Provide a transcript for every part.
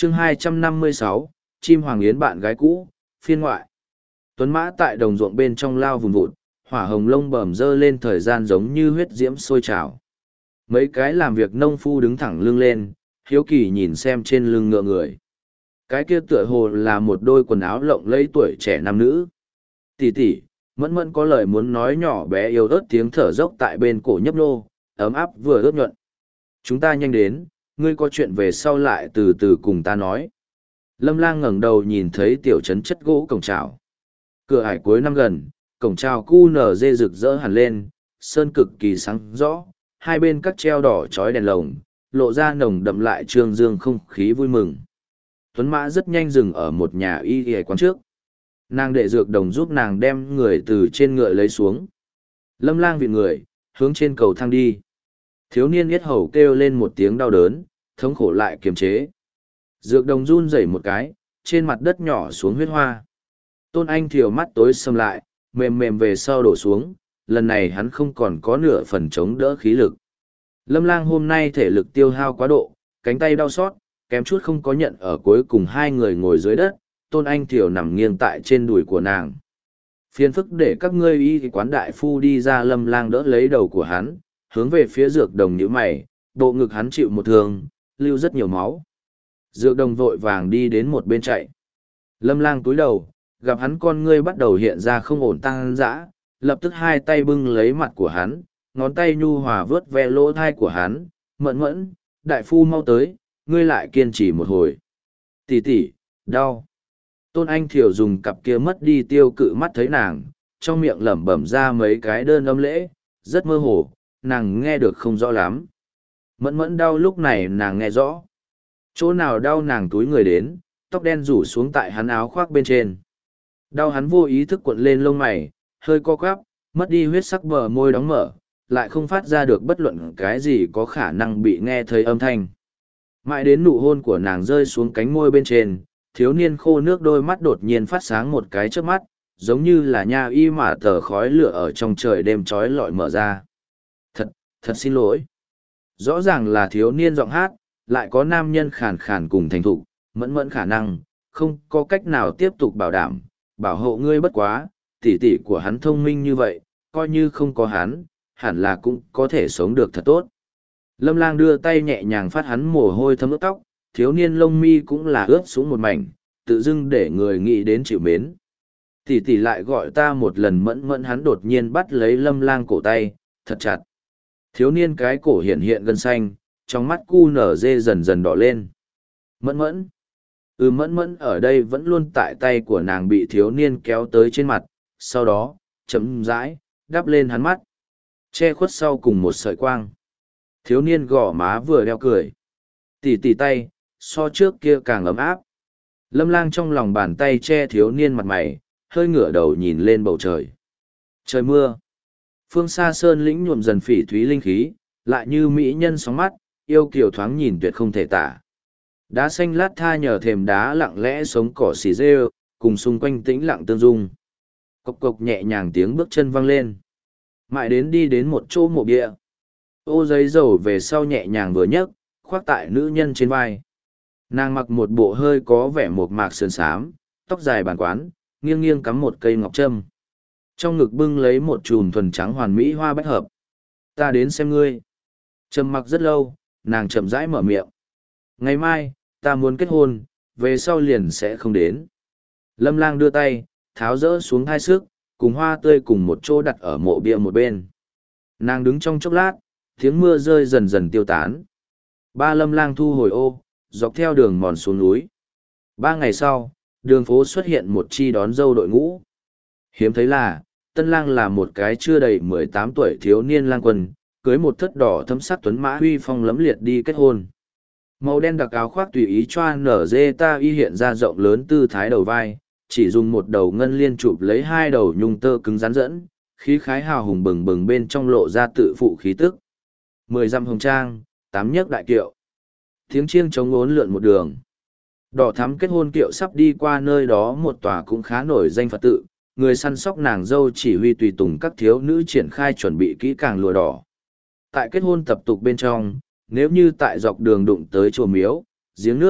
Chương 256, chim hoàng yến bạn gái cũ, phiên ngoại. Tuấn mã tại đồng ruộng bên trong lao vùn vụt, hỏa hồng lông bầm dơ lên thời gian giống như huyết diễm sôi trào. Mấy cái làm việc nông phu đứng thẳng lưng lên, hiếu kỳ nhìn xem trên lưng ngựa người. Cái kia tựa hồ là một đôi quần áo lộng lẫy tuổi trẻ nam nữ. Tỷ tỷ, mẫn mẫn có lời muốn nói, nhỏ bé yếu ớt tiếng thở dốc tại bên cổ nhấp nô, ấm áp vừa ướt nhuận. Chúng ta nhanh đến, ngươi có chuyện về sau lại từ từ cùng ta nói. Lâm Lang ngẩng đầu nhìn thấy tiểu trấn chất gỗ cổng trào. Cửa ải cuối năm gần, cổng trào cu nở dê rực rỡ hẳn lên, sơn cực kỳ sáng rõ, hai bên các treo đỏ chói đèn lồng, lộ ra nồng đậm lại trương dương không khí vui mừng. Tuấn mã rất nhanh dừng ở một nhà y y quán trước. Nàng đệ dược đồng giúp nàng đem người từ trên ngựa lấy xuống. Lâm Lang vịn người, hướng trên cầu thang đi. Thiếu niên yết hầu kêu lên một tiếng đau đớn, thống khổ lại kiềm chế. Dược đồng run rẩy một cái, trên mặt đất nhỏ xuống huyết hoa. Tôn Anh Thiều mắt tối sầm lại, mềm mềm về sau đổ xuống, lần này hắn không còn có nửa phần chống đỡ khí lực. Lâm Lang hôm nay thể lực tiêu hao quá độ, cánh tay đau xót, kém chút không có nhận ở cuối cùng hai người ngồi dưới đất, Tôn Anh Thiều nằm nghiêng tại trên đùi của nàng. Phiền phức để các ngươi y quán đại phu đi ra. Lâm Lang đỡ lấy đầu của hắn, hướng về phía dược đồng nhíu mày, bộ ngực hắn chịu một thương, lưu rất nhiều máu. Dược đồng vội vàng đi đến một bên chạy. Lâm Lang cúi đầu, gặp hắn con ngươi bắt đầu hiện ra không ổn tăng dã, lập tức hai tay bưng lấy mặt của hắn, ngón tay nhu hòa vớt ve lỗ thai của hắn, mẫn mẫn, đại phu mau tới, ngươi lại kiên trì một hồi. Tỷ tỷ, đau. Tôn Anh Thiều dùng cặp kia mất đi tiêu cự mắt thấy nàng, trong miệng lẩm bẩm ra mấy cái đơn âm lễ, rất mơ hồ, nàng nghe được không rõ lắm. Mẫn mẫn đau lúc này nàng nghe rõ. Chỗ nào đau nàng túi người đến, tóc đen rủ xuống tại hắn áo khoác bên trên. Đau hắn vô ý thức cuộn lên lông mày, hơi co quắp, mất đi huyết sắc bờ môi đóng mở, lại không phát ra được bất luận cái gì có khả năng bị nghe thấy âm thanh. Mãi đến nụ hôn của nàng rơi xuống cánh môi bên trên, thiếu niên khô nước đôi mắt đột nhiên phát sáng một cái trước mắt, giống như là nha y mà tờ khói lửa ở trong trời đêm trói lọi mở ra. Thật xin lỗi. Rõ ràng là thiếu niên giọng hát, lại có nam nhân khàn khàn cùng thành thục, mẫn mẫn khả năng, không có cách nào tiếp tục bảo đảm, bảo hộ ngươi bất quá, tỷ tỷ của hắn thông minh như vậy, coi như không có hắn, hẳn là cũng có thể sống được thật tốt. Lâm Lang đưa tay nhẹ nhàng phát hắn mồ hôi thấm ướt tóc, thiếu niên lông mi cũng là ướt xuống một mảnh, tự dưng để người nghĩ đến chịu mến. Tỷ tỷ lại gọi ta một lần, mẫn mẫn. Hắn đột nhiên bắt lấy Lâm Lang cổ tay, thật chặt. Thiếu niên cái cổ hiện hiện gân xanh, trong mắt cu nở dê dần dần đỏ lên. Mẫn mẫn. Mẫn mẫn ở đây vẫn luôn tại tay của nàng bị thiếu niên kéo tới trên mặt, sau đó, chấm rãi, đắp lên hắn mắt. Che khuất sau cùng một sợi quang. Thiếu niên gò má vừa đeo cười. Tỉ tỉ tay, so trước kia càng ấm áp. Lâm Lang trong lòng bàn tay che thiếu niên mặt mày, hơi ngửa đầu nhìn lên bầu trời. Trời mưa. Phương xa sơn lĩnh nhuộm dần phỉ thúy linh khí, lại như mỹ nhân sóng mắt, yêu kiều thoáng nhìn tuyệt không thể tả. Đá xanh lát tha nhờ thềm đá lặng lẽ sống cỏ xì rêu, cùng xung quanh tĩnh lặng tương dung. Cộc cộc nhẹ nhàng tiếng bước chân vang lên. Mãi đến đi đến một chỗ mộ bia. Ô giấy dầu về sau nhẹ nhàng vừa nhấc, khoác tại nữ nhân trên vai. Nàng mặc một bộ hơi có vẻ mộc mạc sườn xám, tóc dài bàn quán, nghiêng nghiêng cắm một cây ngọc trâm. Trong ngực bưng lấy một chùm thuần trắng hoàn mỹ hoa bách hợp. Ta đến xem ngươi. Trầm mặc rất lâu, nàng chậm rãi mở miệng. Ngày mai, ta muốn kết hôn, về sau liền sẽ không đến. Lâm Lang đưa tay, tháo rỡ xuống hai sức, cùng hoa tươi cùng một chỗ đặt ở mộ bia một bên. Nàng đứng trong chốc lát, tiếng mưa rơi dần dần tiêu tán. Lâm Lang thu hồi ô, dọc theo đường mòn xuống núi. 3 ngày sau, đường phố xuất hiện một chi đón dâu đội ngũ. Hiếm thấy là, tân lang là một cái chưa đầy 18 tuổi thiếu niên lang quân, cưới một thất đỏ thấm sắc tuấn mã huy phong lẫm liệt đi kết hôn. Màu đen đặc áo khoác tùy ý choa nở dê ta y hiện ra rộng lớn tư thái đầu vai, chỉ dùng một đầu ngân liên chụp lấy hai đầu nhung tơ cứng rắn dẫn, khí khái hào hùng bừng bừng bên trong lộ ra tự phụ khí tức. 10 dặm hồng trang, 8 nhấc đại kiệu. Tiếng chiêng trống ốn lượn một đường. Đỏ thắm kết hôn kiệu sắp đi qua nơi đó một tòa cũng khá nổi danh Phật tự, người săn sóc nàng dâu chỉ huy tùy tùng các thiếu nữ triển khai chuẩn bị kỹ càng lụa đỏ. Tại kết hôn tập tục bên trong, nếu như tại dọc đường đụng tới chùa miếu, giếng nước,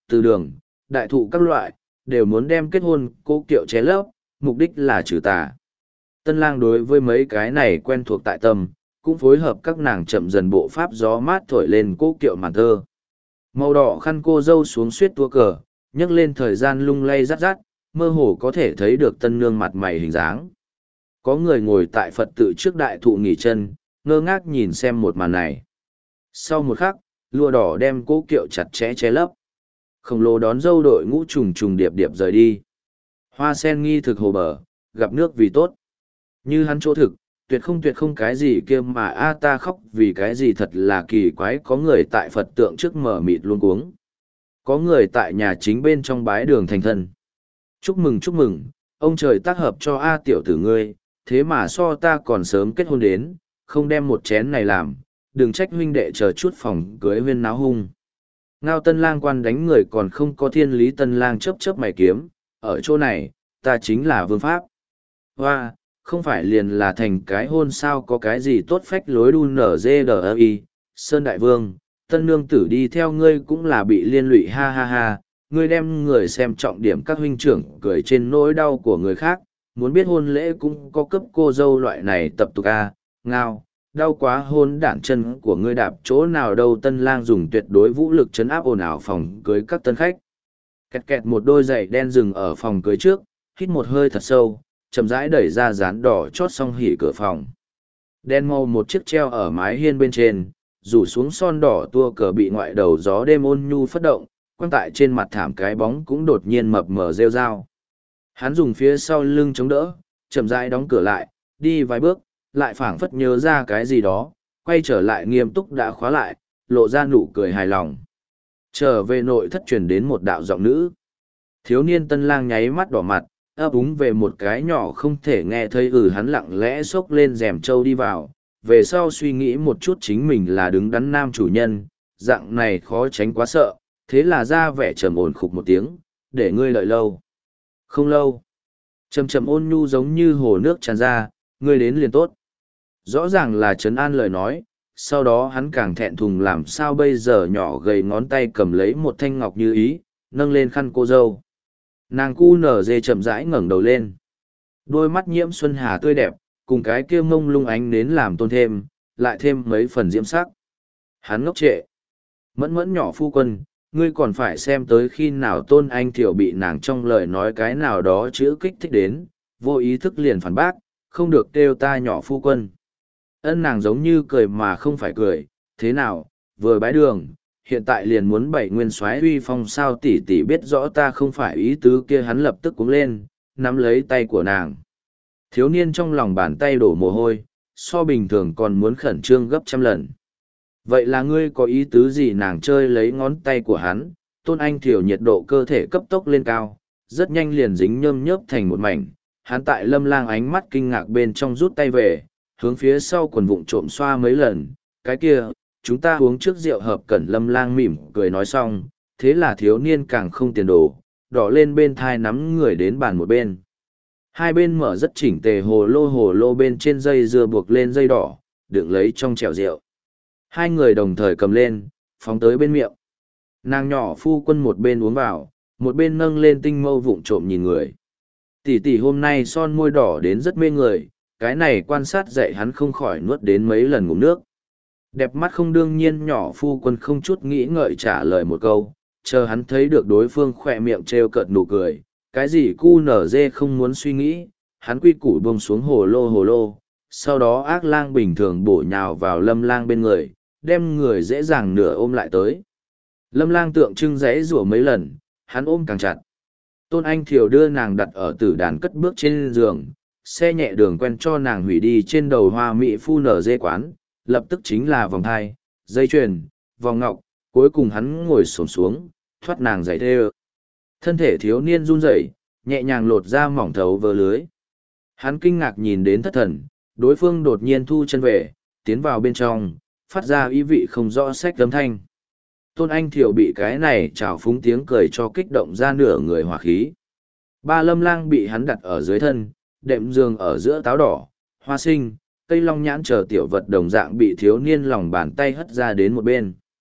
từ đường, đại thụ các loại, đều muốn đem kết hôn cố kiệu ché lấp, mục đích là trừ tà. Tân lang đối với mấy cái này quen thuộc tại tâm, cũng phối hợp các nàng chậm dần bộ pháp gió mát thổi lên cố kiệu màn thơ. Màu đỏ khăn cô dâu xuống suýt tua cờ, nhấc lên thời gian lung lay rắt rắt, mơ hồ có thể thấy được tân nương mặt mày hình dáng. Có người ngồi tại Phật tự trước đại thụ nghỉ chân, ngơ ngác nhìn xem một màn này. Sau một khắc, lụa đỏ đem cố kiệu chặt chẽ che lấp. Khổng lồ đón dâu đội ngũ trùng trùng điệp điệp rời đi. Hoa sen nghi thực hồ bờ, gặp nước vì tốt. Như hắn chỗ thực, tuyệt không cái gì kia mà a ta khóc vì cái gì thật là kỳ quái, có người tại Phật tượng trước mở mịt luôn cuống. Có người tại nhà chính bên trong bái đường thành thân. Chúc mừng, ông trời tác hợp cho A tiểu tử ngươi, thế mà so ta còn sớm kết hôn đến, không đem một chén này làm, đừng trách huynh đệ chờ chút phòng cưới huyên náo hung. Ngao tân lang quan đánh người còn không có thiên lý, tân lang chớp chớp mày kiếm, ở chỗ này, ta chính là vương pháp. Hoa, không phải liền là thành cái hôn sao, có cái gì tốt phách lối đu nở dê đờ y, Sơn Đại Vương, tân nương tử đi theo ngươi cũng là bị liên lụy, ha ha ha, ngươi đem người xem trọng điểm các huynh trưởng cười trên nỗi đau của người khác, muốn biết hôn lễ cũng có cấp cô dâu loại này tập tục a, ngao, đau quá hôn đản chân của ngươi đạp chỗ nào đâu. Tân lang dùng tuyệt đối vũ lực chấn áp ồn ào phòng cưới các tân khách. Kẹt kẹt một đôi giày đen dừng ở phòng cưới trước, hít một hơi thật sâu, chậm rãi đẩy ra dán đỏ chót xong hỉ cửa phòng. Đen màu một chiếc treo ở mái hiên bên trên, rủ xuống son đỏ tua cờ bị ngoại đầu gió đêm ôn nhu phất động, quăng tại trên mặt thảm cái bóng cũng đột nhiên mập mờ rêu rao. Hắn dùng phía sau lưng chống đỡ, chậm rãi đóng cửa lại, đi vài bước, lại phảng phất nhớ ra cái gì đó, quay trở lại nghiêm túc đã khóa lại, lộ ra nụ cười hài lòng. Trở về nội thất truyền đến một đạo giọng nữ. Thiếu niên tân lang nháy mắt đỏ mặt, ấp úng về một cái nhỏ không thể nghe thấy, hắn lặng lẽ xốc lên rèm trâu đi vào, về sau suy nghĩ một chút chính mình là đứng đắn nam chủ nhân, dạng này khó tránh quá sợ, thế là ra vẻ trầm ổn khục một tiếng, để ngươi đợi lâu. Không lâu. Trầm trầm ôn nhu giống như hồ nước tràn ra, ngươi đến liền tốt. Rõ ràng là trấn an lời nói, sau đó hắn càng thẹn thùng làm sao bây giờ, nhỏ gầy ngón tay cầm lấy một thanh ngọc như ý, nâng lên khăn cô dâu. Nàng cu nở dê chậm rãi ngẩng đầu lên. Đôi mắt nhiễm xuân hà tươi đẹp, cùng cái kia mông lung ánh nến làm tôn thêm, lại thêm mấy phần diễm sắc. Hắn ngốc trệ. Mẫn mẫn nhỏ phu quân, ngươi còn phải xem tới khi nào Tôn Anh Thiểu bị nàng trong lời nói cái nào đó chữ kích thích đến, vô ý thức liền phản bác, không được kêu ta nhỏ phu quân. Ân nàng giống như cười mà không phải cười, thế nào, vừa bái đường, hiện tại liền muốn bày nguyên soái uy phong sao, tỷ tỷ biết rõ ta không phải ý tứ kia. Hắn lập tức cuống lên, nắm lấy tay của nàng. Thiếu niên trong lòng bàn tay đổ mồ hôi, so bình thường còn muốn khẩn trương gấp trăm lần. Vậy là ngươi có ý tứ gì? Nàng chơi lấy ngón tay của hắn, Tôn Anh Thiểu nhiệt độ cơ thể cấp tốc lên cao, rất nhanh liền dính nhơm nhớp thành một mảnh. Hắn tại Lâm Lang ánh mắt kinh ngạc bên trong rút tay về, hướng phía sau quần vụng trộm xoa mấy lần, cái kia, chúng ta uống trước rượu hợp cẩn. Lâm Lang mỉm cười nói xong, thế là thiếu niên càng không tiền đồ, đỏ lên bên thai nắm người đến bàn một bên. Hai bên mở rất chỉnh tề hồ lô bên trên dây dưa buộc lên dây đỏ, đựng lấy trong chèo rượu. Hai người đồng thời cầm lên, phóng tới bên miệng. Nàng nhỏ phu quân một bên uống vào, một bên nâng lên tinh mâu vụng trộm nhìn người. Tỷ tỷ hôm nay son môi đỏ đến rất mê người, cái này quan sát dạy hắn không khỏi nuốt đến mấy lần ngụm nước. Đẹp mắt không? Đương nhiên nhỏ phu quân không chút nghĩ ngợi trả lời một câu, chờ hắn thấy được đối phương khỏe miệng trêu cợt nụ cười, cái gì cu nở dê không muốn suy nghĩ, hắn quy củ buông xuống hồ lô, sau đó ác lang bình thường bổ nhào vào Lâm Lang bên người, đem người dễ dàng nửa ôm lại tới. Lâm Lang tượng trưng giãy giụa mấy lần, hắn ôm càng chặt. Tôn Anh Thiều đưa nàng đặt ở tử đàn cất bước trên giường, xe nhẹ đường quen cho nàng hủy đi trên đầu hoa mỹ phu nở dê quán, lập tức chính là vòng thai, dây chuyền, vòng ngọc, cuối cùng hắn ngồi xổm xuống, thoát nàng giày thê. Thân thể thiếu niên run rẩy, nhẹ nhàng lột ra mỏng thấu vờ lưới. Hắn kinh ngạc nhìn đến thất thần, đối phương đột nhiên thu chân về, tiến vào bên trong, phát ra ý vị không rõ sách âm thanh. Tôn Anh Thiệu bị cái này trào phúng tiếng cười cho kích động ra nửa người hỏa khí. Ba Lâm Lang bị hắn đặt ở dưới thân, đệm giường ở giữa táo đỏ, hoa sinh, cây long nhãn chờ tiểu vật đồng dạng bị thiếu niên lòng bàn tay hất ra đến một bên.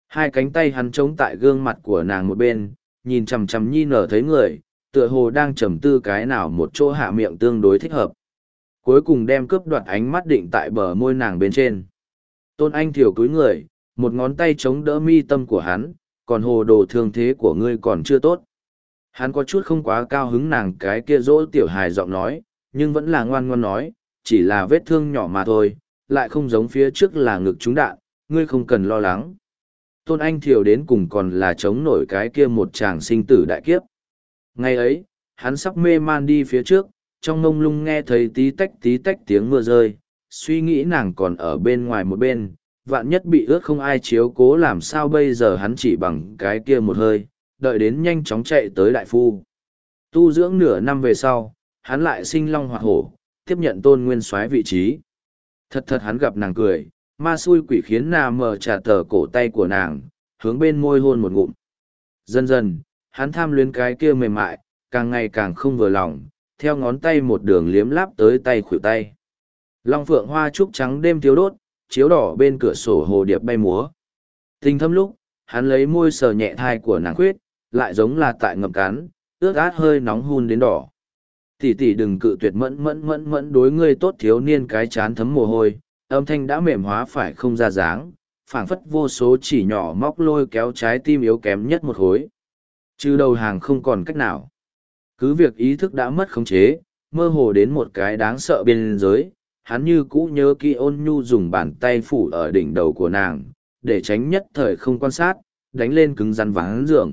Hai cánh tay hắn chống tại gương mặt của nàng một bên, nhìn chằm chằm nhi nở thấy người, tựa hồ đang trầm tư cái nào một chỗ hạ miệng tương đối thích hợp. Cuối cùng đem cướp đoạt ánh mắt định tại bờ môi nàng bên trên. Tôn Anh Thiều cúi người, một ngón tay chống đỡ mi tâm của hắn, còn hồ đồ thương thế của ngươi còn chưa tốt. Hắn có chút không quá cao hứng nàng cái kia dỗ tiểu hài giọng nói, nhưng vẫn là ngoan ngoan nói, chỉ là vết thương nhỏ mà thôi, lại không giống phía trước là ngực trúng đạn, ngươi không cần lo lắng. Tôn Anh Thiều đến cùng còn là chống nổi cái kia một chàng sinh tử đại kiếp. Ngày ấy, hắn sắp mê man đi phía trước, trong ngông lung nghe thấy tí tách tiếng mưa rơi, suy nghĩ nàng còn ở bên ngoài một bên, vạn nhất bị ướt không ai chiếu cố làm sao bây giờ hắn chỉ bằng cái kia một hơi, đợi đến nhanh chóng chạy tới đại phu. Tu dưỡng nửa năm về sau, hắn lại sinh long hoạt hổ, tiếp nhận Tôn Nguyên Soái vị trí. Thật thật hắn gặp nàng cười, ma xui quỷ khiến nàng mở trả tờ cổ tay của nàng, hướng bên môi hôn một ngụm. Dần dần, hắn tham luyến cái kia mềm mại, càng ngày càng không vừa lòng, theo ngón tay một đường liếm láp tới tay khuỷu tay. Long phượng hoa trúc trắng đêm thiếu đốt, chiếu đỏ bên cửa sổ hồ điệp bay múa. Tình thâm lúc, hắn lấy môi sờ nhẹ thai của nàng khuyết, lại giống là tại ngậm cắn, ướt át hơi nóng hun đến đỏ. Tỷ tỷ đừng cự tuyệt mẫn đối ngươi tốt thiếu niên cái chán thấm mồ hôi, âm thanh đã mềm hóa phải không ra dáng, phảng phất vô số chỉ nhỏ móc lôi kéo trái tim yếu kém nhất một khối. Chứ đầu hàng không còn cách nào. Cứ việc ý thức đã mất khống chế, mơ hồ đến một cái đáng sợ biên giới, hắn như cũ nhớ kỹ ôn nhu dùng bàn tay phủ ở đỉnh đầu của nàng, để tránh nhất thời không quan sát, đánh lên cứng rắn ván giường.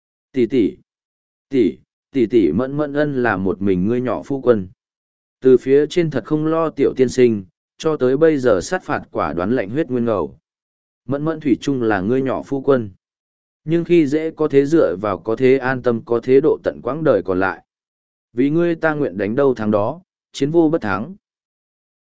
Tỷ tỷ mẫn ân là một mình ngươi nhỏ phu quân. Từ phía trên thật không lo tiểu tiên sinh, cho tới bây giờ sát phạt quả đoán lạnh huyết nguyên ngầu. Mẫn thủy chung là ngươi nhỏ phu quân. Nhưng khi dễ có thế dựa vào có thế an tâm có thế độ tận quãng đời còn lại. Vì ngươi ta nguyện đánh đâu thắng đó, chiến vô bất thắng.